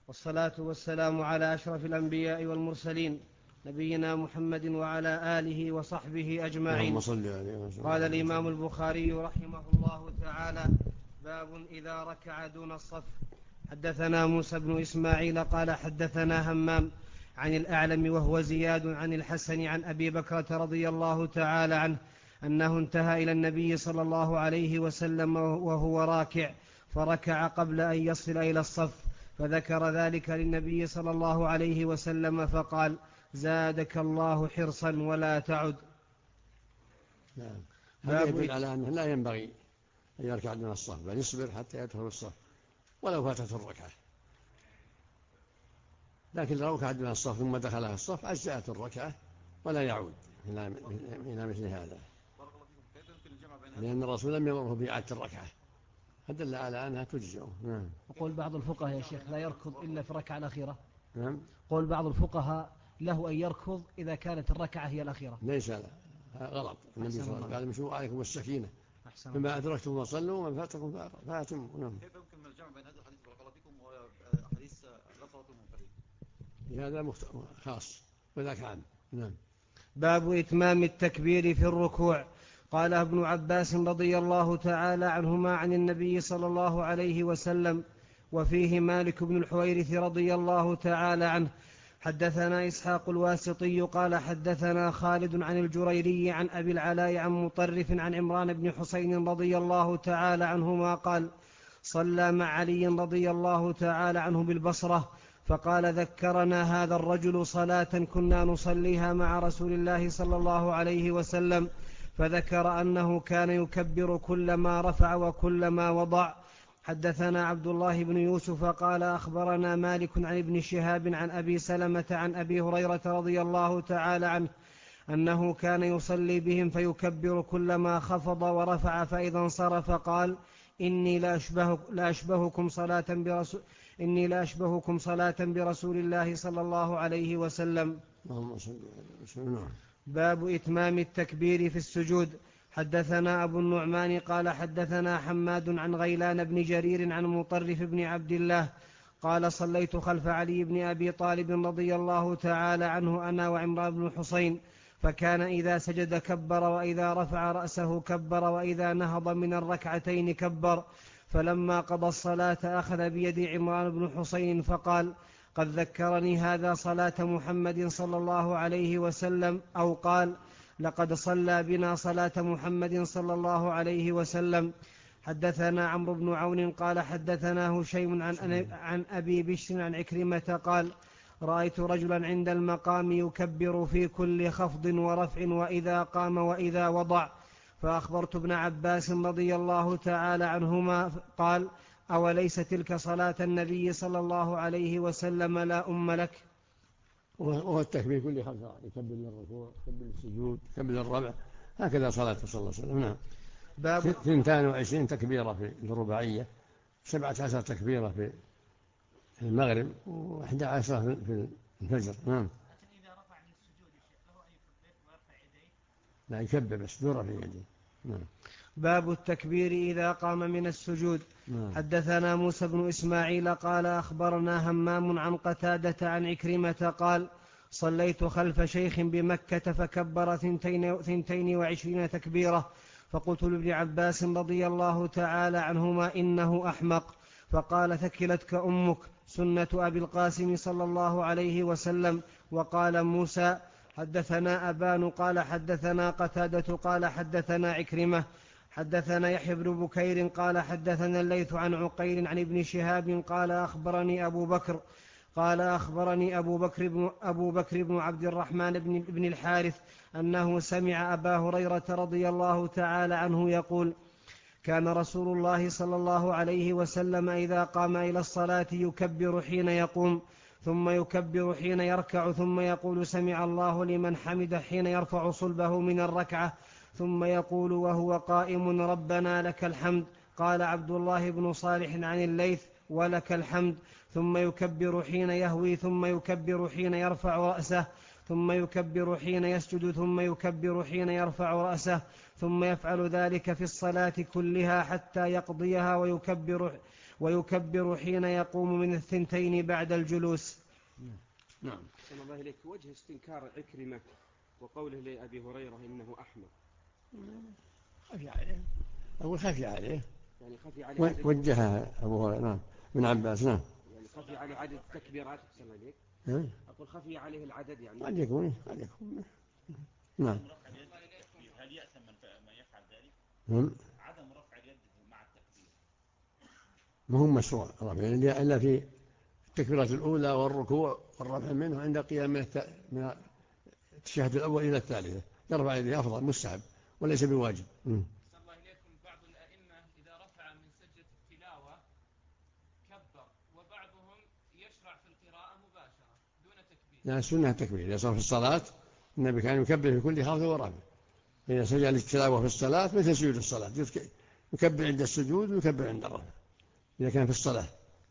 والصلاة والسلام على أشرف الأنبياء والمرسلين نبينا محمد وعلى آله وصحبه أجمعين. قال الإمام البخاري رحمه الله تعالى: باب إذا ركع دون الصف. حدثنا موسى بن إسماعيل قال حدثنا همام عن الأعلم وهو زياد عن الحسن عن أبي بكرة رضي الله تعالى عنه أنه انتهى إلى النبي صلى الله عليه وسلم وهو راكع فركع قبل أن يصل إلى الصف، فذكر ذلك للنبي صلى الله عليه وسلم فقال: زادك الله حرصا ولا تعد. نعم. هذا يدل على أنه لا ينبغي أن يركع دون الصف، بل يصبر حتى يدخل الصف ولو فاتته الركعة، لكن لو ركع دون الصف ثم دخلها الصف أجزأت الركعة ولا يعود إلى مثل هذا، لأن الرسول لم يأمره بإعادة الركعة، فدل على أنها تجزئ. وقول بعض الفقهاء يا شيخ لا يركض إلا في الركعة الأخيرة. نعم. قول بعض الفقهاء له أن يركض إذا كانت الركعة هي الأخيرة. ليس لا، غلط. النبي صلى الله عليه وسلم قال: مشوا عليكم السكينة، فما أدركتم فصلوا وما فاتكم فاتموا. كيف يمكن الجمع بين هذا الحديث بارك فيكم وحديث لا صلاة المنفرد؟ هذا خاص وذاك عام. نعم. باب إتمام التكبير في الركوع. قال ابن عباس رضي الله تعالى عنهما عن النبي صلى الله عليه وسلم، وفيه مالك بن الحويرث رضي الله تعالى عنه: حدثنا إسحاق الواسطي قال حدثنا خالد عن الجريري عن أبي العلاء عن مطرف عن عمران بن حسين رضي الله تعالى عنهما قال: صلى مع علي رضي الله تعالى عنه بالبصرة، فقال: ذكرنا هذا الرجل صلاة كنا نصليها مع رسول الله صلى الله عليه وسلم، فذكر أنه كان يكبر كلما رفع وكلما وضع. حدثنا عبد الله بن يوسف قال أخبرنا مالك عن ابن شهاب عن أبي سلمة عن أبي هريرة رضي الله تعالى عنه أنه كان يصلي بهم فيكبر كلما خفض ورفع، فإذا انصرف قال: إني لأشبهكم صلاة برسول الله صلى الله عليه وسلم. باب إتمام التكبير في السجود. حدثنا أبو النعمان قال حدثنا حماد عن غيلان بن جرير عن مطرف بن عبد الله قال: صليت خلف علي بن أبي طالب رضي الله تعالى عنه أنا وعمران بن حسين، فكان إذا سجد كبر، وإذا رفع رأسه كبر، وإذا نهض من الركعتين كبر. فلما قضى الصلاة أخذ بيد عمران بن حسين فقال: قد ذكرني هذا صلاة محمد صلى الله عليه وسلم، أو قال: لقد صلى بنا صلاة محمد صلى الله عليه وسلم. حدثنا عمرو بن عون قال حدثنا هشيم عن أبي بشر عن عكرمة قال: رأيت رجلا عند المقام يكبر في كل خفض ورفع وإذا قام وإذا وضع، فأخبرت ابن عباس رضي الله تعالى عنهما قال: أوليس تلك صلاة النبي صلى الله عليه وسلم لا أم لك؟ وهو التكبير كل خمسة، يكبر للركوع، يكبر للسجود، يكبر للربع، هكذا صلاة صلى الله عليه وسلم. نعم. 22 تكبيرة في الرباعية، 17 تكبيرة في المغرب، و11 في الفجر. نعم. إذا رفع من السجود له أن يكبر ويرفع يديه؟ لا، يكبر بس دون رفع يديه. نعم. باب التكبير إذا قام من السجود. حدثنا موسى بن إسماعيل قال أخبرنا همام عن قتادة عن عكرمة قال: صليت خلف شيخ بمكة فكبر 22 تكبيرة، فقلت لابن عباس رضي الله تعالى عنهما: إنه أحمق. فقال: ثكلتك أمك، سنة أبي القاسم صلى الله عليه وسلم. وقال موسى: حدثنا أبان قال حدثنا قتادة قال حدثنا عكرمة حدثنا يحيى بن بكير قال حدثنا الليث عن عقيل عن ابن شهاب قال أخبرني أبو بكر بن عبد الرحمن بن الحارث أنه سمع أبا هريرة رضي الله تعالى عنه يقول: كان رسول الله صلى الله عليه وسلم إذا قام إلى الصلاة يكبر حين يقوم، ثم يكبر حين يركع، ثم يقول: سمع الله لمن حمد حين يرفع صلبه من الركعة، ثم يقول وهو قائم: ربنا لك الحمد. قال عبد الله بن صالح عن الليث: ولك الحمد. ثم يكبر حين يهوي، ثم يكبر حين يرفع رأسه، ثم يكبر حين يسجد، ثم يكبر حين يرفع رأسه، ثم يفعل ذلك في الصلاة كلها حتى يقضيها، ويكبر حين يقوم من الثنتين بعد الجلوس. نعم. صلى الله عليك، وجه استنكار عكرمة وقوله لأبي هريرة إنه أحمق. خفي عليه، أقول خفي عليه، يعني خفي عليه وجهها أبو هريرة. نعم. ابن عباس. نعم. يعني خفي عليه عدد التكبيرات. صلى الله عليك. أقول خفي عليه العدد يعني. قد يكون. نعم. هل يأثم من يفعل ذلك؟ عدم رفع اليد مع التكبير ما هو مشروع رفع اليد إلا في التكبيرة الأولى والركوع والرفع منه عند قيام من التشهد الأول إلى الثالثة، يرفع يده أفضل، مستحب وليس بواجب. الله إليكم، بعض الأئمة إذا رفع من سجدة التلاوة كبر، وبعضهم يشرع في القراءة مباشرة دون تكبير. لا، السنة التكبير. إذا صار في الصلاة النبي كان يكبر في كل خافض ورافع. إذا سجد للتلاوة في الصلاة مثل سجود الصلاة، يكبر عند السجود ويكبر عند الرفع إذا كان في الصلاة.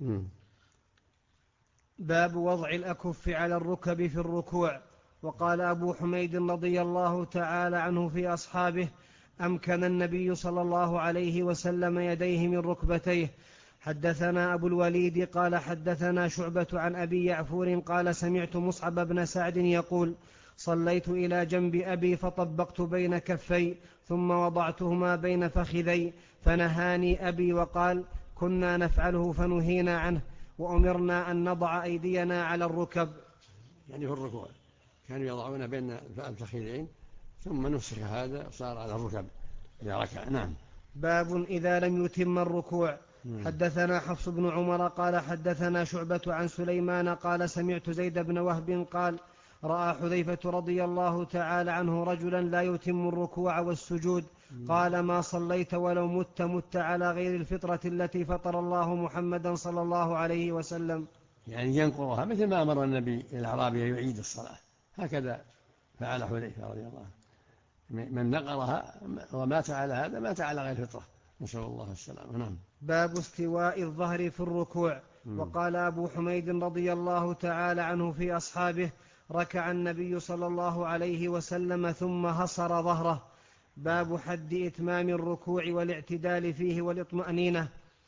باب وضع الأكف على الركب في الركوع. وقال أبو حميد رضي الله تعالى عنه في أصحابه: أمكن النبي صلى الله عليه وسلم يديه من ركبتيه. حدثنا أبو الوليد قال حدثنا شعبة عن أبي يعفور قال سمعت مصعب بن سعد يقول: صليت إلى جنب أبي فطبقت بين كفي ثم وضعتهما بين فخذي، فنهاني أبي وقال: كنا نفعله فنهينا عنه، وأمرنا أن نضع أيدينا على الركب. يعني في الركوع كانوا يضعون بين الفخذين، ثم نسخ هذا صار على الركب إذا ركع. نعم. باب إذا لم يتم الركوع. حدثنا حفص بن عمر قال حدثنا شعبة عن سليمان قال سمعت زيد بن وهب قال: رأى حذيفة رضي الله تعالى عنه رجلا لا يتم الركوع والسجود، قال: ما صليت ولو مت على غير الفطرة التي فطر الله محمدا صلى الله عليه وسلم. يعني ينقرها مثل ما أمر النبي الأعرابي يعيد الصلاة، هكذا فعل حذيفة رضي الله عنه. من نقرها ومات على هذا مات على غير الفطرة، نسأل الله السلامة. نعم. باب استواء الظهر في الركوع. وقال أبو حميد رضي الله تعالى عنه في أصحابه: ركع النبي صلى الله عليه وسلم ثم هصر ظهره. باب حد إتمام الركوع والاعتدال فيه والإطمأنينة.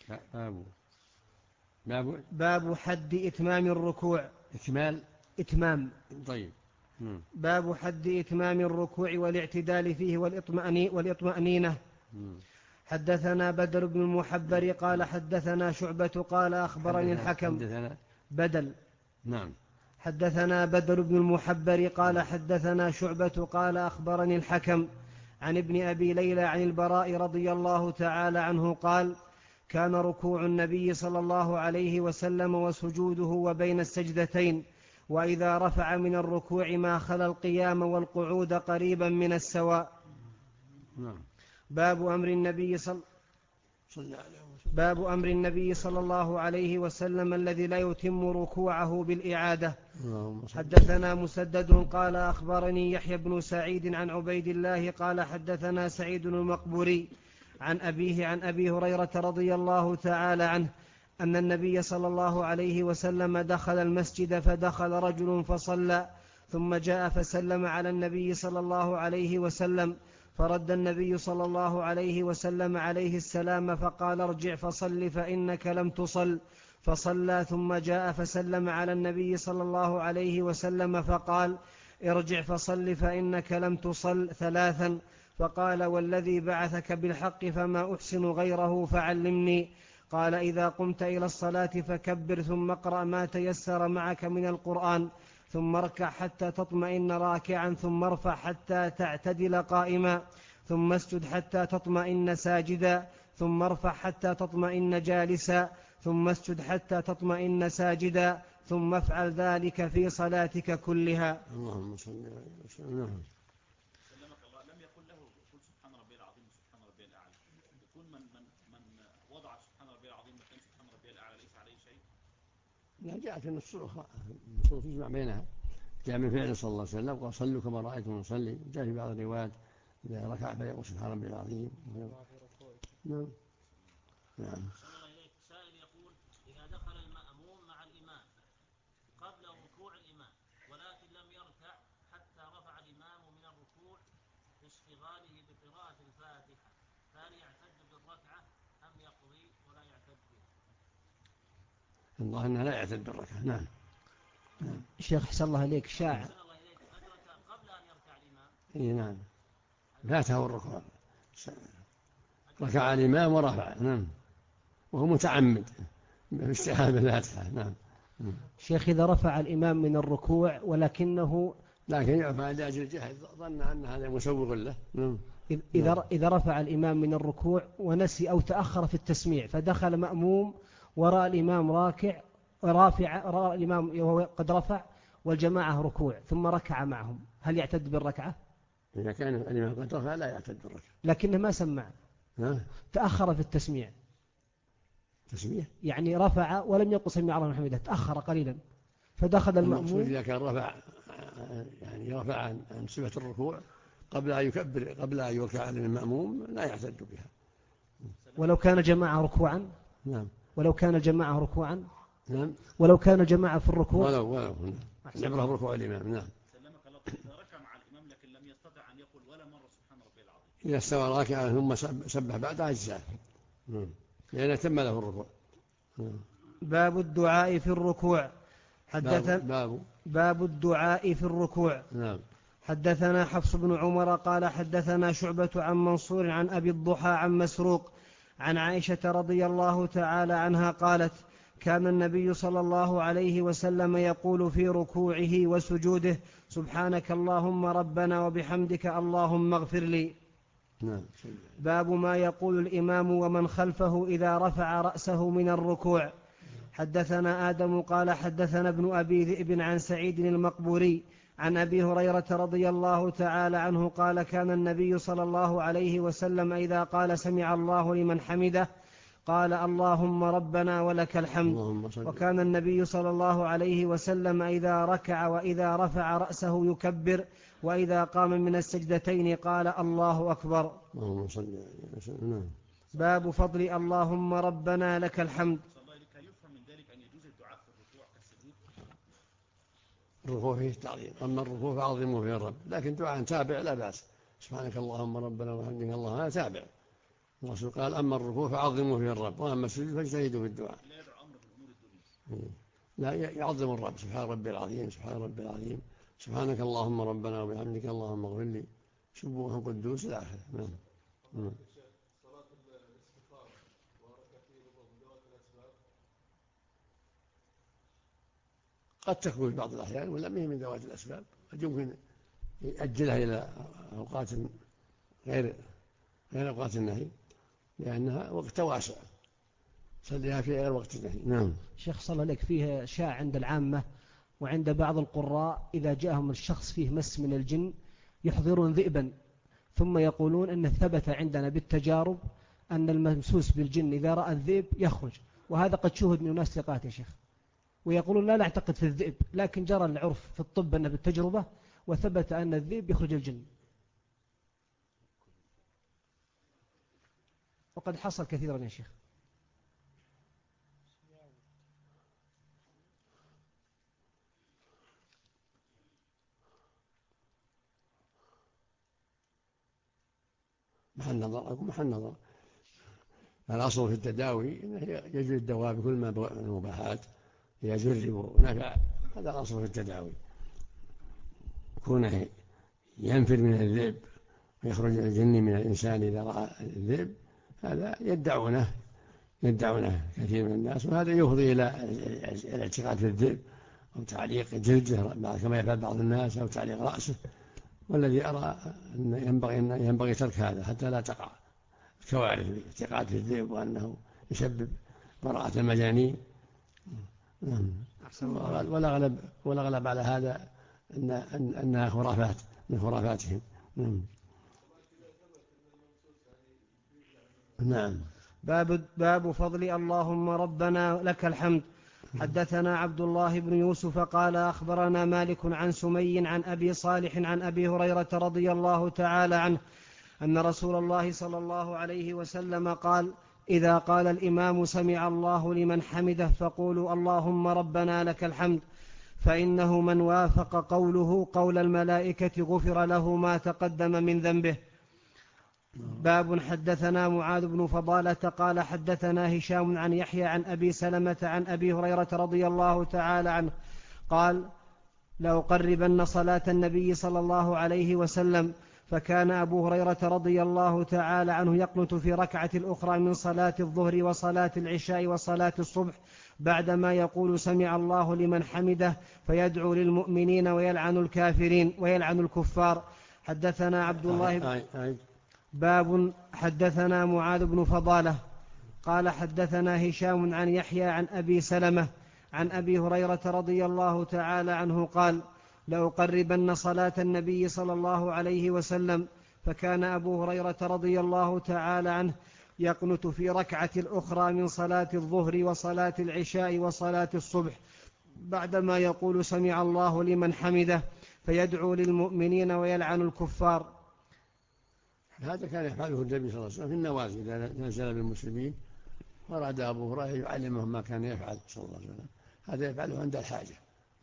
باب حد إتمام الركوع. إتمام. طيب. باب حد إتمام الركوع والاعتدال فيه والإطمأنينة. حدثنا بدر بن المحبر قال حدثنا شعبة قال أخبرني الحكم. نعم. حدثنا بدر بن المحبر قال حدثنا شعبة قال أخبرني الحكم عن ابن أبي ليلى عن البراء رضي الله تعالى عنه قال: كان ركوع النبي صلى الله عليه وسلم وسجوده وبين السجدتين، وإذا رفع من الركوع ما خلا القيام والقعود قريبا من السواء. باب أمر النبي صلى الله عليه وسلم الذي لا يتم ركوعه بالإعادة. حدثنا مسدد قال أخبرني يحيى بن سعيد عن عبيد الله قال حدثنا سعيد المقبوري عن أبيه عن أبي هريرة رضي الله تعالى عنه أن النبي صلى الله عليه وسلم دخل المسجد فدخل رجل فصلى، ثم جاء فسلم على النبي صلى الله عليه وسلم، فرد النبي صلى الله عليه وسلم عليه السلام فقال: ارجع فصل فإنك لم تصل، فصلى، ثم جاء فسلم على النبي صلى الله عليه وسلم فقال: ارجع فصل فإنك لم تصل 3، فقال: والذي بعثك بالحق فما أحسن غيره فعلمني. قال: إذا قمت إلى الصلاة فكبر، ثم اقرأ ما تيسر معك من القرآن، ثم اركع حتى تطمئن راكعا، ثم ارفع حتى تعتدل قائما، ثم اسجد حتى تطمئن ساجدا، ثم ارفع حتى تطمئن جالسا، ثم اسجد حتى تطمئن ساجدا، ثم افعل ذلك في صلاتك كلها. اللهم صل على وسلم. سلمك الله. لم يقل له قل سبحان ربي العظيم وسبحان ربي الأعلى. يكون من وضع سبحان ربي العظيم مكان سبحان ربي الأعلى ليس عليه شيء. لا، جاءت النصوص تجمع بينها. جاء من فعل صلى الله عليه وسلم قال: صلوا كما رأيتم نصلي. جاء في بعض الروايات إذا ركع فيقول سبحان ربي العظيم. نعم. سائل يقول: إذا دخل المأموم مع الإمام قبل ركوع الإمام ولكن لم يركع حتى رفع الإمام من الركوع باشتغاله بقراءة الفاتحة، فهل يعتد بالركعة أم يقضي ولا يعتد بها؟ الله أنه لا يعتد بالركعة. نعم. شيخ حسن الله عليك شاع قبل أن يركع الإمام. إيه نعم، فاته الركوع، ركع الإمام ورفع. نعم، وهو متعمد باستحالة بالفاتحة. نعم. شيخ إذا رفع الإمام من الركوع لكن يعفى لأجل الجهل، ظن أن هذا مسوغ له. نعم. إذا رفع الإمام من الركوع ونسي أو تأخر في التسميع فدخل مأموم وراء الإمام رأى الإمام وهو قد رفع والجماعة ركوع ثم ركع معهم، هل يعتد بالركعة؟ إذا كان الإمام قد رفع لا يعتد بالركعة، لكنه ما سمع، تأخر في التسميع. تسميع يعني رفع ولم يقل سمع الله لمن حمده، تأخر قليلا فدخل المأموم. إذا كان رفع عن صفة الركوع قبل أن يكبر، قبل أن يركع المأموم لا يعتد بها. ولو كان جماعة ركوعا. نعم. ولو كان الجماعة ركوعا. نعم. ولو كان الجماعة في الركوع. ولو نعم. ركوع الإمام. نعم. سلمك الله. إذا ركع مع الإمام لكن لم يستطع أن يقول ولا مرة سبحان ربي العظيم، إذا استوى راكعا ثم سبح بعد أجزاء، لأن تم له الركوع. باب الدعاء في الركوع. باب الدعاء في الركوع. نعم. حدثنا حفص بن عمر قال حدثنا شعبة عن منصور عن أبي الضحى عن مسروق عن عائشة رضي الله تعالى عنها قالت كان النبي صلى الله عليه وسلم يقول في ركوعه وسجوده سبحانك اللهم ربنا وبحمدك اللهم اغفر لي. نعم. باب ما يقول الإمام ومن خلفه إذا رفع رأسه من الركوع. حدثنا آدم قال حدثنا ابن أبي ذئب عن سعيد المقبوري عن أبي هريرة رضي الله تعالى عنه قال كان النبي صلى الله عليه وسلم إذا قال سمع الله لمن حمده قال اللهم ربنا ولك الحمد. وكان النبي صلى الله عليه وسلم إذا ركع وإذا رفع رأسه يكبر وإذا قام من السجدتين قال الله أكبر. باب فضل اللهم ربنا لك الحمد. الركوع فيه تعظيم، أما الركوع فعظموا فيه الرب، لكن دعاء تابع لا بأس، سبحانك اللهم ربنا وبحمدك اللهم، هذا تابع. الرسول قال أما الركوع فعظموا فيه الرب، وأما السجود فاجتهدوا في الدعاء. لا يعظم الرب، سبحان ربي العظيم سبحان ربي العظيم سبحانك اللهم ربنا وبحمدك اللهم اغفر لي سبوح قدوس إلى آخره. نعم. قد تكون في بعض الأحيان ولا هي من ذوات الأسباب، قد يمكن يأجلها إلى أوقات غير أوقات النهي لأنها وقت واسع، صليها في غير وقت النهي. نعم. شيخ صلى الله عليك فيه شاع عند العامة وعند بعض القراء إذا جاءهم الشخص فيه مس من الجن يحضرون ذئبا ثم يقولون أن ثبت عندنا بالتجارب أن الممسوس بالجن إذا رأى الذئب يخرج، وهذا قد شوهد من ناس ثقات يا شيخ، ويقولون لا نعتقد في الذئب، لكن جرى العرف في الطب أنه بالتجربة وثبت أن الذئب يخرج الجن، وقد حصل كثيرا يا شيخ. محل نظر. الأصل في التداوي أنه يجري الدواء بكل ما المباحات يجرب ونفع، هذا الأصل في التداوي. كونه ينفر من الذئب ويخرج الجن من الإنسان إذا رأى الذئب، هذا يدعونه كثير من الناس، وهذا يفضي إلى الاعتقاد في الذئب أو تعليق جلده كما يفعل بعض الناس أو تعليق رأسه، والذي أرى أن ينبغي ترك هذا حتى لا تقع كوارث الاعتقاد في الذئب وأنه يسبب براءة المجانين. والأغلب على هذا أنها خرافات من خرافاتهم. نعم. باب فضل اللهم ربنا لك الحمد. حدثنا عبد الله بن يوسف قال أخبرنا مالك عن سمي عن أبي صالح عن أبي هريرة رضي الله تعالى عنه أن رسول الله صلى الله عليه وسلم قال إذا قال الإمام سمع الله لمن حمده فقولوا اللهم ربنا لك الحمد، فإنه من وافق قوله قول الملائكة غفر له ما تقدم من ذنبه. باب حدثنا معاذ بن فضالة قال حدثنا هشام عن يحيى عن أبي سلمة عن أبي هريرة رضي الله تعالى عنه قال لأقربن صلاة النبي صلى الله عليه وسلم، فكان أبو هريرة رضي الله تعالى عنه يقنت في ركعة الأخرى من صلاة الظهر وصلاة العشاء وصلاة الصبح بعدما يقول سمع الله لمن حمده، فيدعو للمؤمنين ويلعن الكافرين ويلعن الكفار. حدثنا عبد الله باب حدثنا معاذ بن فضالة قال حدثنا هشام عن يحيى عن أبي سلمة عن أبي هريرة رضي الله تعالى عنه قال لأقربن صلاة النبي صلى الله عليه وسلم، فكان أبو هريرة رضي الله تعالى عنه يقنت في ركعة الأخرى من صلاة الظهر وصلاة العشاء وصلاة الصبح بعدما يقول سمع الله لمن حمده، فيدعو للمؤمنين ويلعن الكفار. هذا كان يفعله النبي صلى الله عليه وسلم في النوازل إذا نزل بالمسلمين، وأراد أبو هريرة يعلمهم ما كان يفعل صلى الله عليه وسلم، هذا يفعله عند الحاجة.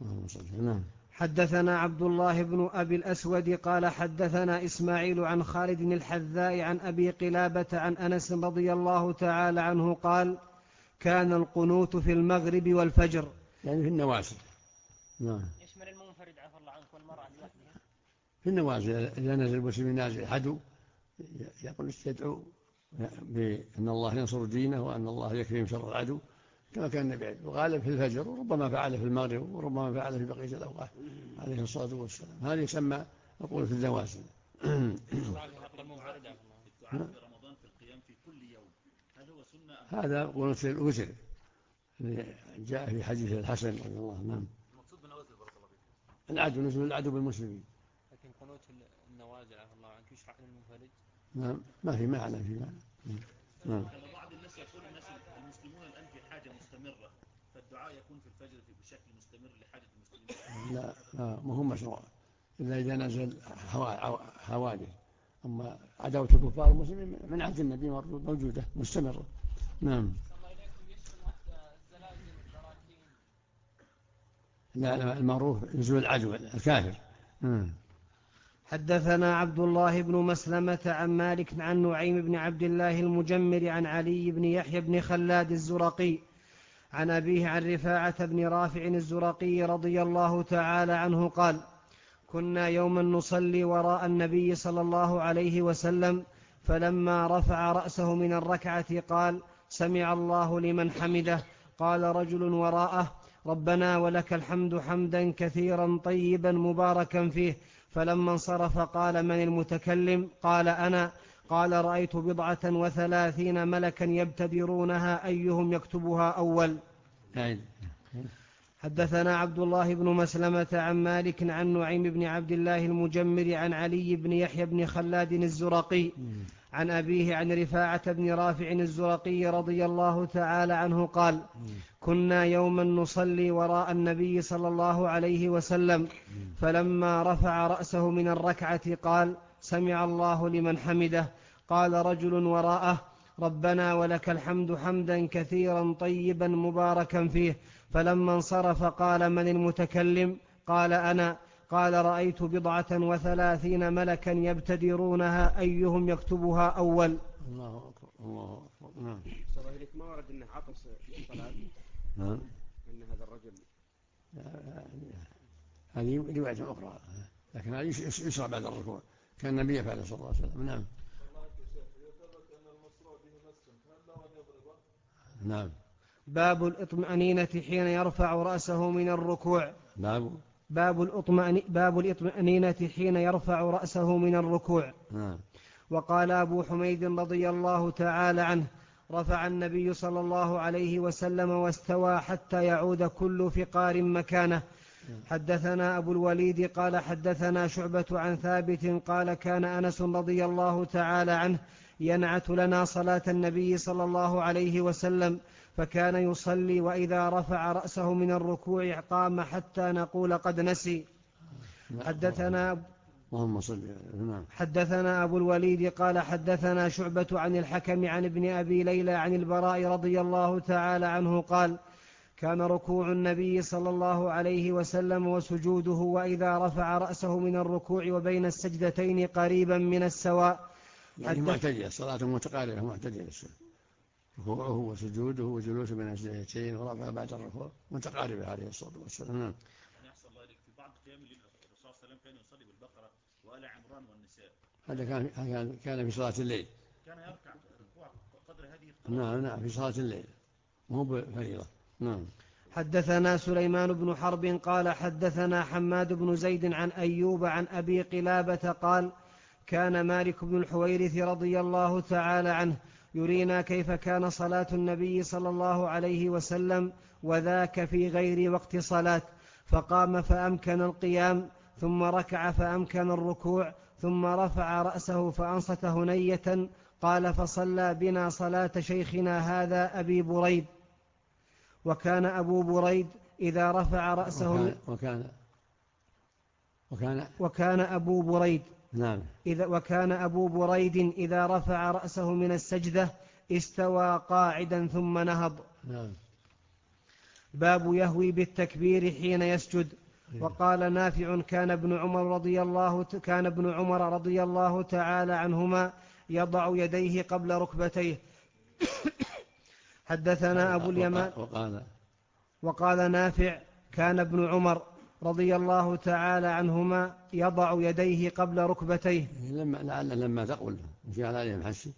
حدثنا عبد الله بن أبي الأسود قال حدثنا إسماعيل عن خالد الحذاء عن أبي قلابة عن أنس رضي الله تعالى عنه قال كان القنوت في المغرب والفجر، يعني في النوازل. يشمل المنفرد عفى الله عنك والمرأة لوحدها في النوازل إذا نزل المسلم نازل عدو يقول يدعو بأن الله ينصر دينه وأن الله يكفيهم شر العدو كما كان النبي وغالب في الفجر، وربما فعل في المغرب وربما فعل في بقية الأوقات عليه الصلاة والسلام. هذا يسمى نقول في النوازل. هذا قنوت الوتر جاء في حديث الحسن رضي الله عنه. المقصود بالنوازل بارك الله فيك العدو نزول العدو بالمسلمين، لكن قنوت النوازل عفى الله عنك يشرع للمنفرد. نعم ما في معنى في معنى. نعم. بعض الناس يقول الناس المسلمون الآن في حاجة مستمرة، فالدعاء يكون في الفجر بشكل مستمر لحاجة المسلمين. لا ما هو مشروع إلا إذا نزل حوادث، أما عداوة الكفار المسلمين من عهد النبي موجودة مستمرة. نعم. لا المعروف نزول العدو الكافر. حدثنا عبد الله بن مسلمة عن مالك عن نعيم بن عبد الله المجمر عن علي بن يحيى بن خلاد الزرقي عن أبيه عن رفاعة بن رافع الزرقي رضي الله تعالى عنه قال كنا يوما نصلي وراء النبي صلى الله عليه وسلم، فلما رفع رأسه من الركعة قال سمع الله لمن حمده، قال رجل وراءه ربنا ولك الحمد حمدا كثيرا طيبا مباركا فيه، فلما انصرف قال من المتكلم؟ قال أنا. قال رأيت 37 ملكا يبتدرونها أيهم يكتبها أول. حدثنا عبد الله بن مسلمة عن مالك عن نعيم بن عبد الله المجمر عن علي بن يحيى بن خلاد الزرقي عن أبيه عن رفاعة بن رافع الزرقي رضي الله تعالى عنه قال كنا يوما نصلي وراء النبي صلى الله عليه وسلم، فلما رفع رأسه من الركعة قال سمع الله لمن حمده، قال رجل وراءه ربنا ولك الحمد حمدا كثيرا طيبا مباركا فيه، فلما انصرف قال من المتكلم؟ قال أنا. قال رأيت 37 ملكا يبتدرونها أيهم يكتبها أول. الله أكبر الله أكبر. نعم. ما ورد أنه عطس في الصلاة؟ نعم. أن هذا الرجل هذه رواية أخرى، لكن هذه يشرع بعد الركوع كان النبي يفعل صلى الله عليه وسلم. نعم. نعم. باب الإطمأنينة حين يرفع رأسه من الركوع. باب الإطمأنينة حين يرفع رأسه من الركوع. وقال أبو حميد رضي الله تعالى عنه رفع النبي صلى الله عليه وسلم واستوى حتى يعود كل فقار مكانه. حدثنا أبو الوليد قال حدثنا شعبة عن ثابت قال كان أنس رضي الله تعالى عنه ينعت لنا صلاة النبي صلى الله عليه وسلم، فكان يصلي وإذا رفع رأسه من الركوع قام حتى نقول قد نسي. حدثنا أبو الوليد قال حدثنا شعبة عن الحكم عن ابن أبي ليلى عن البراء رضي الله تعالى عنه قال كان ركوع النبي صلى الله عليه وسلم وسجوده وإذا رفع رأسه من الركوع وبين السجدتين قريبا من السواء، يعني معتدلة، صلاة متقاربة معتدلة، ركوعه وسجوده وجلوسه بين السجدتين ورفعه بعد الركوع متقاربة عليه الصلاة والسلام. يعني أحسن الله إليك، في بعض قيام الليل الرسول صلى الله عليه وسلم كان يصلي بالبقرة وآل عمران والنساء. هذا كان في صلاة الليل، كان يركع ركوع قدر هذه القراءة. نعم في صلاة الليل مو بفريضة. نعم. حدثنا سليمان بن حرب قال حدثنا حماد بن زيد عن أيوب عن أبي قلابة قال كان مالك بن الحويرث رضي الله تعالى عنه يرينا كيف كان صلاة النبي صلى الله عليه وسلم وذاك في غير وقت صلاة، فقام فأمكن القيام، ثم ركع فأمكن الركوع، ثم رفع رأسه فأنصت هنية. قال فصلى بنا صلاة شيخنا هذا أبي بريد. وكان أبو بريد إذا رفع رأسه وكان أبو بريد نعم. وكان أبو بريد إذا رفع رأسه من السجدة استوى قاعدا ثم نهض. نعم. باب يهوي بالتكبير حين يسجد. وقال نافع كان ابن عمر رضي الله تعالى عنهما يضع يديه قبل ركبتيه. حدثنا أبو اليمان. وقال نافع كان ابن عمر رضي الله تعالى عنهما يضع يديه قبل ركبتيه. لما تقول في على محسي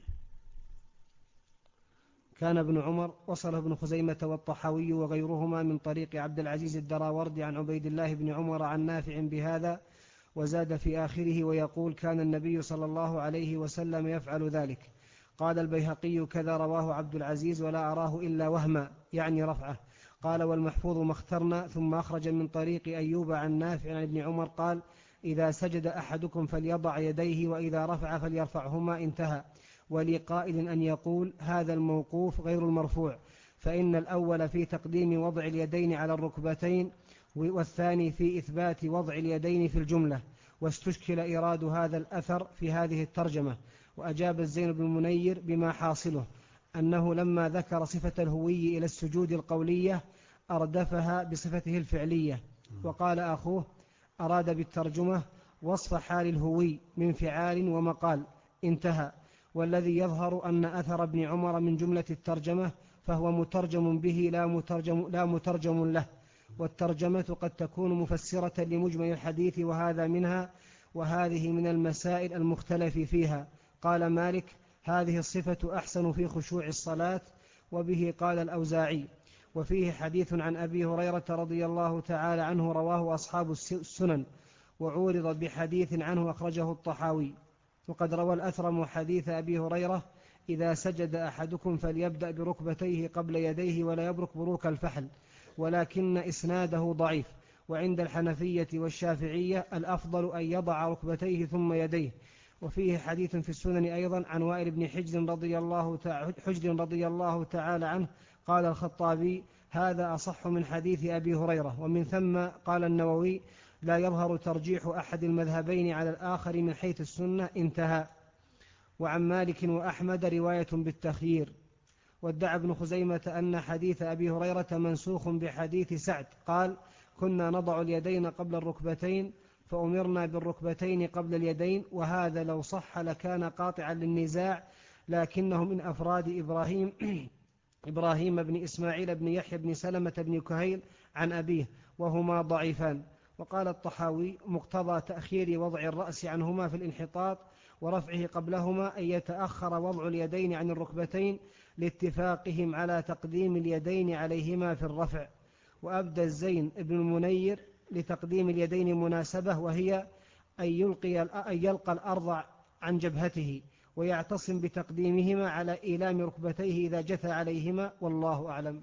كان ابن عمر. وصله ابن خزيمة والطحاوي وغيرهما من طريق عبد العزيز الدراوردي عن عبيد الله بن عمر عن نافع بهذا، وزاد في آخره ويقول كان النبي صلى الله عليه وسلم يفعل ذلك. قال البيهقي كذا رواه عبد العزيز ولا أراه إلا وهما يعني رفعه. قال والمحفوظ ما اخترنا. ثم أخرج من طريق أيوب عن نافع عن ابن عمر قال إذا سجد أحدكم فليضع يديه وإذا رفع فليرفعهما انتهى. ولقائل أن يقول هذا الموقوف غير المرفوع، فإن الأول في تقديم وضع اليدين على الركبتين، والثاني في إثبات وضع اليدين في الجملة. واستشكل إيراد هذا الأثر في هذه الترجمة. وأجاب الزين بن المنير بما حاصله أنه لما ذكر صفة الهوي إلى السجود القولية أردفها بصفته الفعلية. وقال أخوه أراد بالترجمة وصف حال الهوي من فعال ومقال انتهى. والذي يظهر أن أثر ابن عمر من جملة الترجمة، فهو مترجم به لا مترجم له. والترجمة قد تكون مفسرة لمجمل الحديث وهذا منها، وهذه من المسائل المختلف فيها. قال مالك هذه الصفة أحسن في خشوع الصلاة، وبه قال الأوزاعي. وفيه حديث عن أبي هريرة رضي الله تعالى عنه رواه أصحاب السنن، وعورض بحديث عنه أخرجه الطحاوي. وقد روى الأثرم حديث أبي هريرة إذا سجد أحدكم فليبدأ بركبتيه قبل يديه ولا يبرك بروك الفحل، ولكن إسناده ضعيف. وعند الحنفية والشافعية الأفضل أن يضع ركبتيه ثم يديه. وفيه حديث في السنن أيضا عن وائل بن حجر رضي الله تعالى عنه. قال الخطابي هذا أصح من حديث أبي هريرة. ومن ثم قال النووي لا يظهر ترجيح أحد المذهبين على الآخر من حيث السنة انتهى. وعن مالك وأحمد رواية بالتخيير. وادعى ابن خزيمة أن حديث أبي هريرة منسوخ بحديث سعد قال كنا نضع اليدين قبل الركبتين فأمرنا بالركبتين قبل اليدين، وهذا لو صح لكان قاطعا للنزاع، لكنه من أفراد إبراهيم بن إسماعيل بن يحيى بن سلمة بن كهيل عن أبيه، وهما ضعيفان. وقال الطحاوي مقتضى تأخير وضع الرأس عنهما في الانحطاط ورفعه قبلهما أن يتأخر وضع اليدين عن الركبتين لاتفاقهم على تقديم اليدين عليهما في الرفع. وأبدى الزين ابن المنير لتقديم اليدين مناسبة، وهي أن يلقى الأرض عن جبهته ويعتصم بتقديمهما على إيلام ركبتيه إذا جثى عليهما، والله أعلم.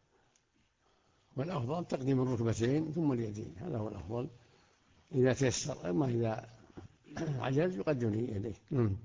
والأفضل تقديم الركبتين ثم اليدين، هذا هو الأفضل إذا تيسر. أما إذا عجز يقدم يديه.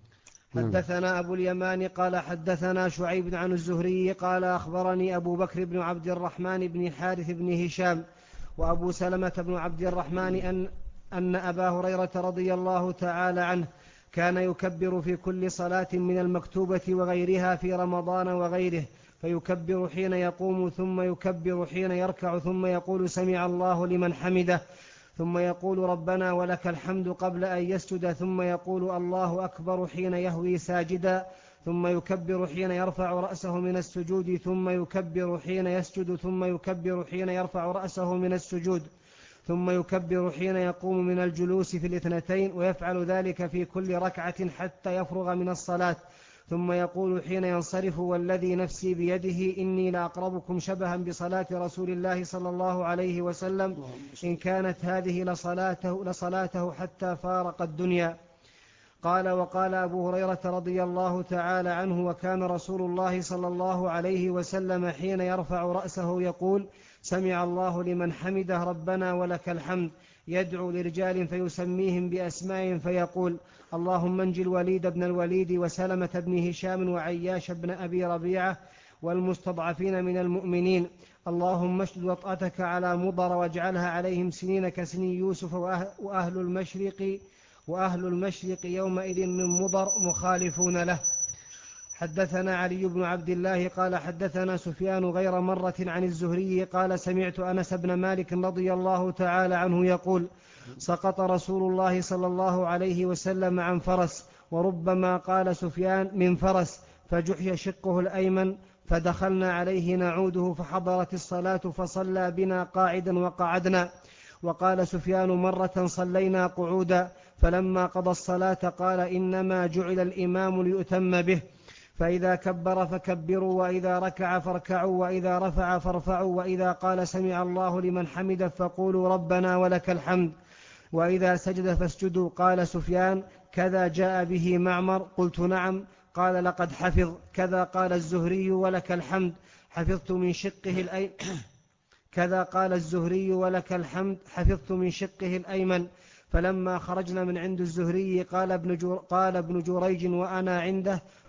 حدثنا أبو اليمان قال حدثنا شعيب عن الزهري قال أخبرني أبو بكر بن عبد الرحمن بن حارث بن هشام وأبو سلمة بن عبد الرحمن أن أبا هريرة رضي الله تعالى عنه كان يكبر في كل صلاة من المكتوبة وغيرها في رمضان وغيره، فيكبر حين يقوم ثم يكبر حين يركع ثم يقول سمع الله لمن حمده، ثم يقول ربنا ولك الحمد قبل أن يسجد، ثم يقول الله أكبر حين يهوي ساجدا، ثم يكبر حين يرفع رأسه من السجود، ثم يكبر حين يسجد، ثم يكبر حين يرفع رأسه من السجود، ثم يكبر حين يقوم من الجلوس في الاثنتين، ويفعل ذلك في كل ركعة حتى يفرغ من الصلاة. ثم يقول حين ينصرف والذي نفسي بيده إني لأقربكم شبها بصلاة رسول الله صلى الله عليه وسلم إن كانت هذه لصلاته حتى فارق الدنيا. قال وقال أبو هريرة رضي الله تعالى عنه وكان رسول الله صلى الله عليه وسلم حين يرفع رأسه يقول سمع الله لمن حمده ربنا ولك الحمد، يدعو لرجال فيسميهم بأسماء فيقول اللهم انجِ الوليد بن الوليد وسلمة بن هشام وعياش بن أبي ربيعة والمستضعفين من المؤمنين، اللهم اشدد وطأتك على مضر واجعلها عليهم سنين كسني يوسف، وأهل المشرق يومئذ من مضر مخالفون له. حدثنا علي بن عبد الله قال حدثنا سفيان غير مرة عن الزهري قال سمعت أنس بن مالك رضي الله تعالى عنه يقول سقط رسول الله صلى الله عليه وسلم عن فرس، وربما قال سفيان من فرس، فجحي شقه الأيمن، فدخلنا عليه نعوده فحضرت الصلاة فصلى بنا قاعدا وقعدنا. وقال سفيان مرة صلينا قعودا، فلما قضى الصلاة قال إنما جعل الإمام ليؤتم به، فإذا كبر فكبروا، وإذا ركع فاركعوا، وإذا رفع فارفعوا، وإذا قال سمع الله لمن حمده فقولوا ربنا ولك الحمد، وإذا سجد فاسجدوا. قال سفيان كذا جاء به معمر، قلت نعم. قال لقد حفظ كذا. قال الزهري ولك الحمد حفظت من شقه الأيمن كذا. قال الزهري ولك الحمد حفظت من شقه الأيمن. فلما خرجنا من عند الزهري قال ابن جريج وأنا عنده